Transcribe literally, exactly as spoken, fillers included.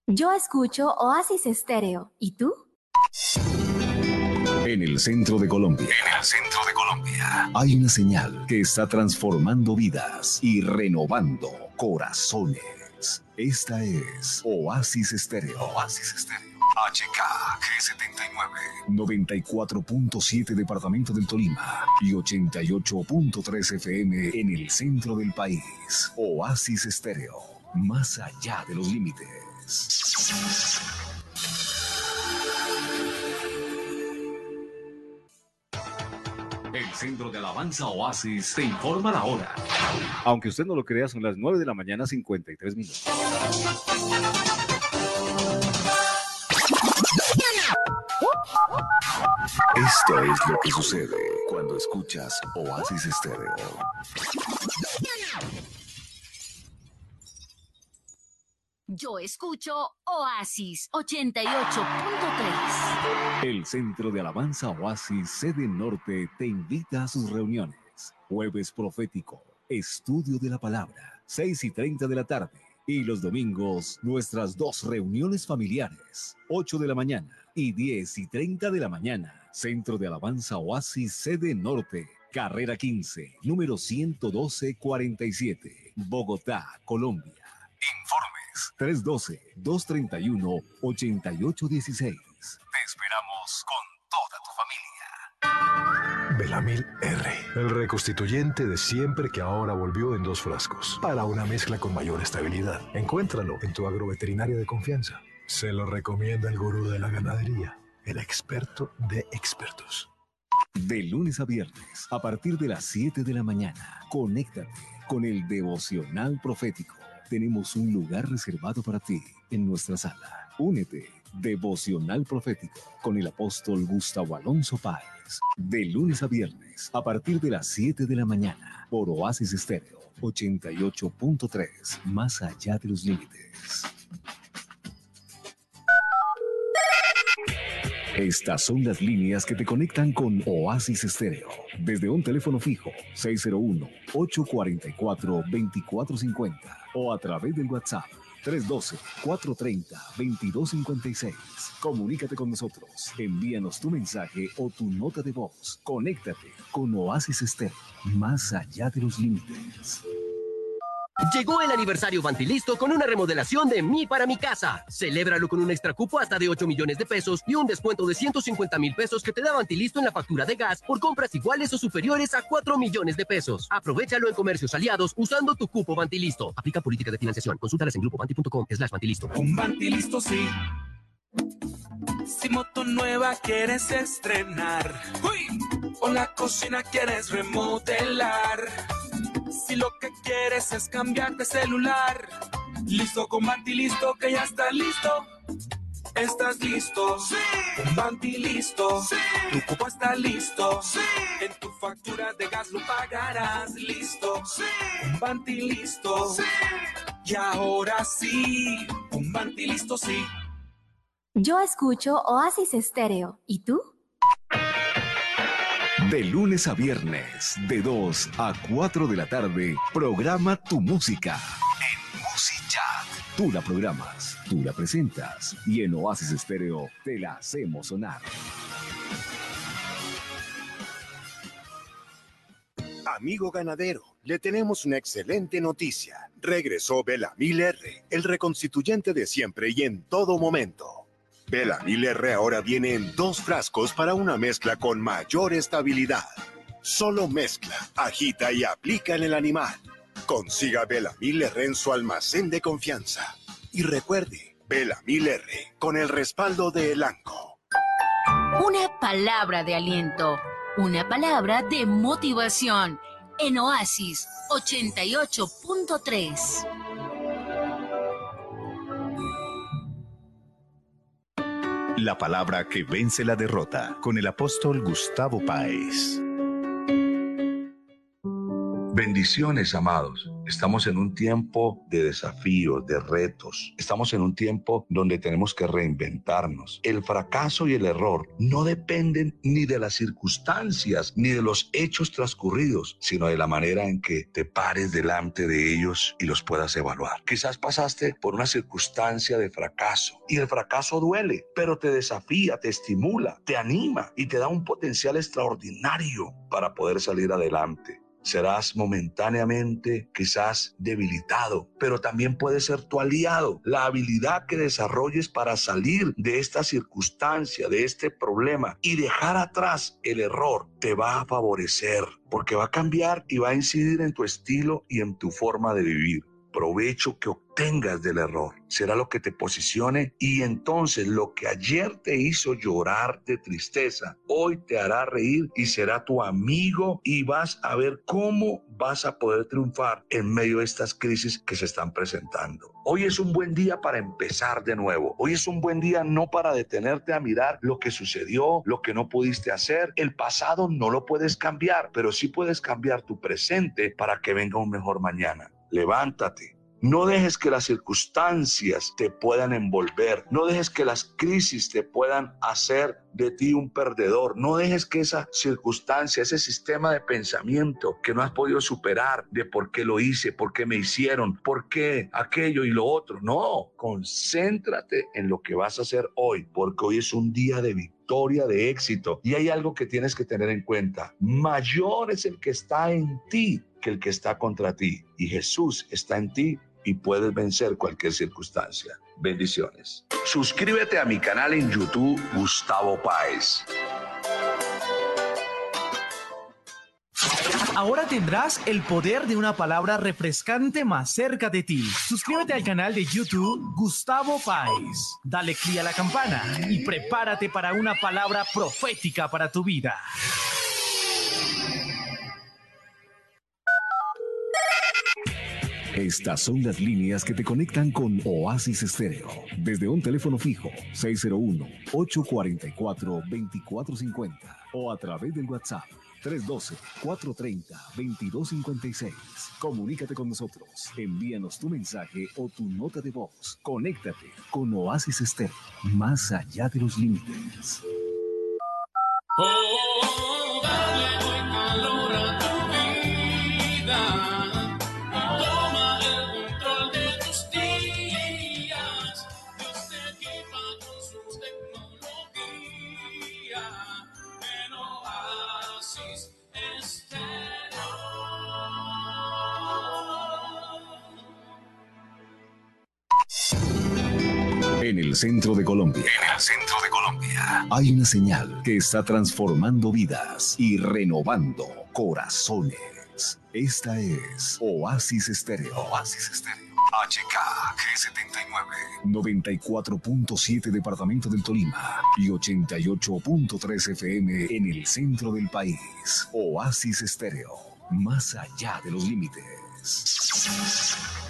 Yo escucho Oasis Estéreo. ¿Y tú? En el centro de Colombia. En el centro de Colombia. Hay una señal que está transformando vidas y renovando corazones. Esta es Oasis Estéreo. Oasis Estéreo. H K G setenta y nueve. noventa y cuatro punto siete Departamento del Tolima. Y ochenta y ocho punto tres F M en el centro del país. Oasis Estéreo. Más allá de los límites. El Centro de Alabanza Oasis te informa la hora. Aunque usted no lo crea, son las nueve de la mañana, cincuenta y tres minutos. Esto es lo que sucede cuando escuchas Oasis Estéreo. Yo escucho Oasis ochenta y ocho punto tres. El Centro de Alabanza Oasis Sede Norte te invita a sus reuniones. Jueves profético, estudio de la palabra, seis y treinta de la tarde. Y los domingos, nuestras dos reuniones familiares, ocho de la mañana y diez y treinta de la mañana. Centro de Alabanza Oasis Sede Norte, carrera quince, número ciento doce cuarenta y siete, Bogotá, Colombia. Informes tres uno dos, dos tres uno, ocho ocho uno seis. Te esperamos con toda tu familia. Belamil R, el reconstituyente de siempre que ahora volvió en dos frascos, para una mezcla con mayor estabilidad. Encuéntralo en tu agroveterinario de confianza. Se lo recomienda el gurú de la ganadería, el experto de expertos. De lunes a viernes, a partir de las siete de la mañana, conéctate con el devocional profético. Tenemos un lugar reservado para ti en nuestra sala. Únete, devocional profético, con el apóstol Gustavo Alonso Páez. De lunes a viernes, a partir de las siete de la mañana, por Oasis Estéreo, ochenta y ocho punto tres, más allá de los límites. Estas son las líneas que te conectan con Oasis Estéreo. Desde un teléfono fijo, seis cero uno, ocho cuatro cuatro, dos cuatro cinco cero o a través del WhatsApp, tres uno dos, cuatro tres cero, dos dos cinco seis. Comunícate con nosotros, envíanos tu mensaje o tu nota de voz. Conéctate con Oasis Estéreo, más allá de los límites. Llegó el aniversario Fantilisto con una remodelación de mí para mi casa. Celébralo con un extra cupo hasta de ocho millones de pesos y un descuento de ciento cincuenta mil pesos que te da Fantilisto en la factura de gas por compras iguales o superiores a cuatro millones de pesos. Aprovéchalo en comercios aliados usando tu cupo Fantilisto. Aplica política de financiación. Consúltalas en grupo fanti punto com slash Fantilisto. Un Fantilisto sí. Si moto nueva quieres estrenar, ¡uy! O la cocina quieres remodelar, si lo que quieres es cambiar de celular, listo con Fantilisto que ya está listo. ¿Estás listo? Sí. Fantilisto. Sí. Tu cupo está listo. Sí. En tu factura de gas lo pagarás. Listo. Sí. Fantilisto. Sí. Y ahora sí, un Fantilisto sí. Yo escucho Oasis Estéreo. ¿Y tú? De lunes a viernes, de dos a cuatro de la tarde, programa tu música en Musichat. Tú la programas, tú la presentas y en Oasis Estéreo te la hacemos sonar. Amigo ganadero, le tenemos una excelente noticia. Regresó Belamil R, el reconstituyente de siempre y en todo momento. Belamil R ahora viene en dos frascos para una mezcla con mayor estabilidad. Solo mezcla, agita y aplica en el animal. Consiga Belamil R en su almacén de confianza. Y recuerde, Belamil R con el respaldo de Elanco. Una palabra de aliento, una palabra de motivación. En Oasis ochenta y ocho punto tres. La palabra que vence la derrota, con el apóstol Gustavo Páez. Bendiciones, amados. Estamos en un tiempo de desafíos, de retos. Estamos en un tiempo donde tenemos que reinventarnos. El fracaso y el error no dependen ni de las circunstancias ni de los hechos transcurridos, sino de la manera en que te pares delante de ellos y los puedas evaluar. Quizás pasaste por una circunstancia de fracaso y el fracaso duele, pero te desafía, te estimula, te anima y te da un potencial extraordinario para poder salir adelante. Serás momentáneamente quizás debilitado, pero también puede ser tu aliado. La habilidad que desarrolles para salir de esta circunstancia, de este problema y dejar atrás el error te va a favorecer, porque va a cambiar y va a incidir en tu estilo y en tu forma de vivir. Provecho que obtengas del error será lo que te posicione, y entonces lo que ayer te hizo llorar de tristeza, hoy te hará reír y será tu amigo, y vas a ver cómo vas a poder triunfar en medio de estas crisis que se están presentando. Hoy es un buen día para empezar de nuevo. Hoy es un buen día no para detenerte a mirar lo que sucedió, lo que no pudiste hacer. El pasado no lo puedes cambiar, pero sí puedes cambiar tu presente para que venga un mejor mañana. Levántate. No dejes que las circunstancias te puedan envolver. No dejes que las crisis te puedan hacer de ti un perdedor. No dejes que esa circunstancia, ese sistema de pensamiento que no has podido superar, de por qué lo hice, por qué me hicieron, por qué aquello y lo otro. No, concéntrate en lo que vas a hacer hoy, porque hoy es un día de victoria, de éxito. Y hay algo que tienes que tener en cuenta. Mayor es el que está en ti que el que está contra ti. Y Jesús está en ti y puedes vencer cualquier circunstancia. Bendiciones. Suscríbete a mi canal en YouTube, Gustavo Páez. Ahora tendrás el poder de una palabra refrescante más cerca de ti. Suscríbete al canal de YouTube Gustavo Páez. Dale clic a la campana y prepárate para una palabra profética para tu vida. Estas son las líneas que te conectan con Oasis Estéreo. Desde un teléfono fijo, seis cero uno, ocho cuatro cuatro, dos cuatro cinco cero o a través del WhatsApp, tres uno dos, cuatro tres cero, dos dos cinco seis. Comunícate con nosotros, envíanos tu mensaje o tu nota de voz. Conéctate con Oasis Estéreo, más allá de los límites. Oh, dale buen valor a tu vida. En el centro de Colombia. En el centro de Colombia. Hay una señal que está transformando vidas y renovando corazones. Esta es Oasis Estéreo. Oasis Estéreo. H K G setenta y nueve. noventa y cuatro punto siete Departamento del Tolima y ochenta y ocho punto tres F M en el centro del país. Oasis Estéreo. Más allá de los límites.